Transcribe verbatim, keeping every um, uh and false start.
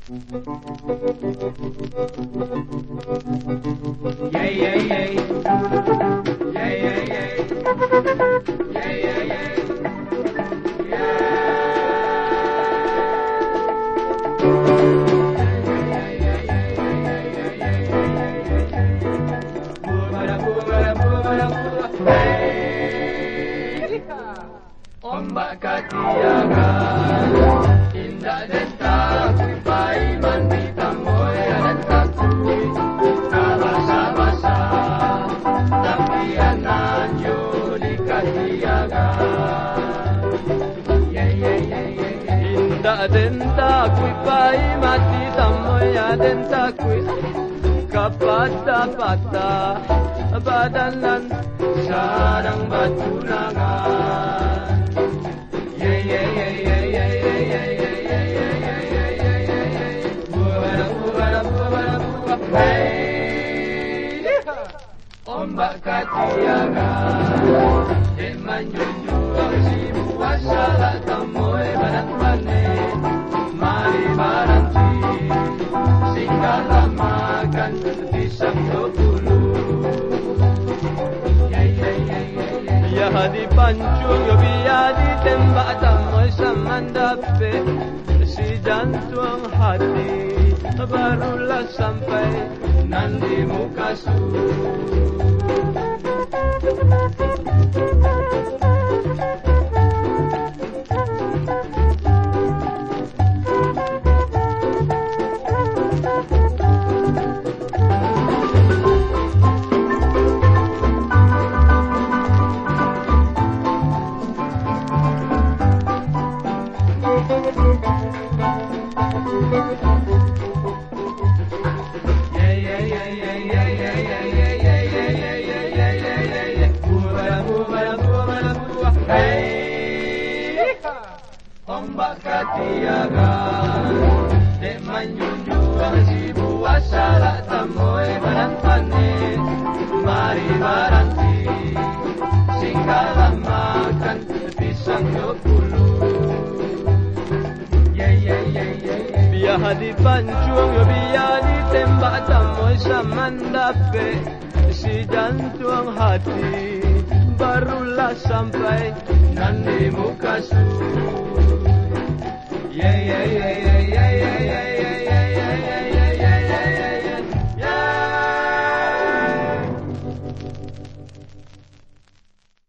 Yeah, yeah, yeah. Yeah, yeah, yeah. Yeah, yeah, yeah. Ombak katiakan, indah dan takut, bayi mandi tamoy dan takut, kabasa-basa, tapi ananyo di katiakan. Yeah, yeah, yeah, yeah. Indah dan takut, bayi mati tamoy dan takut, kapata-pata, badanan sarang batu naga. Ombak katiakan, dek manjunjung si puasa lah tamoy barat pane, mari baranti, singgalah makan pisang dopulu. Ya di pancung yo biar ditembak tamoy samandape, si jantung hati barulah sampai nanti muka su. Ombak katiakan, dek manjunjung si puasa lah tamoy barang panen, mari baranti, singgalah makan pisang dopulu. Yeah, yeah, yeah, yeah, yeah. Biar di pancung, biar ditembak tamoy samandape, si jantung hati barulah sampai nanti muka su. Yeah, yeah, yeah.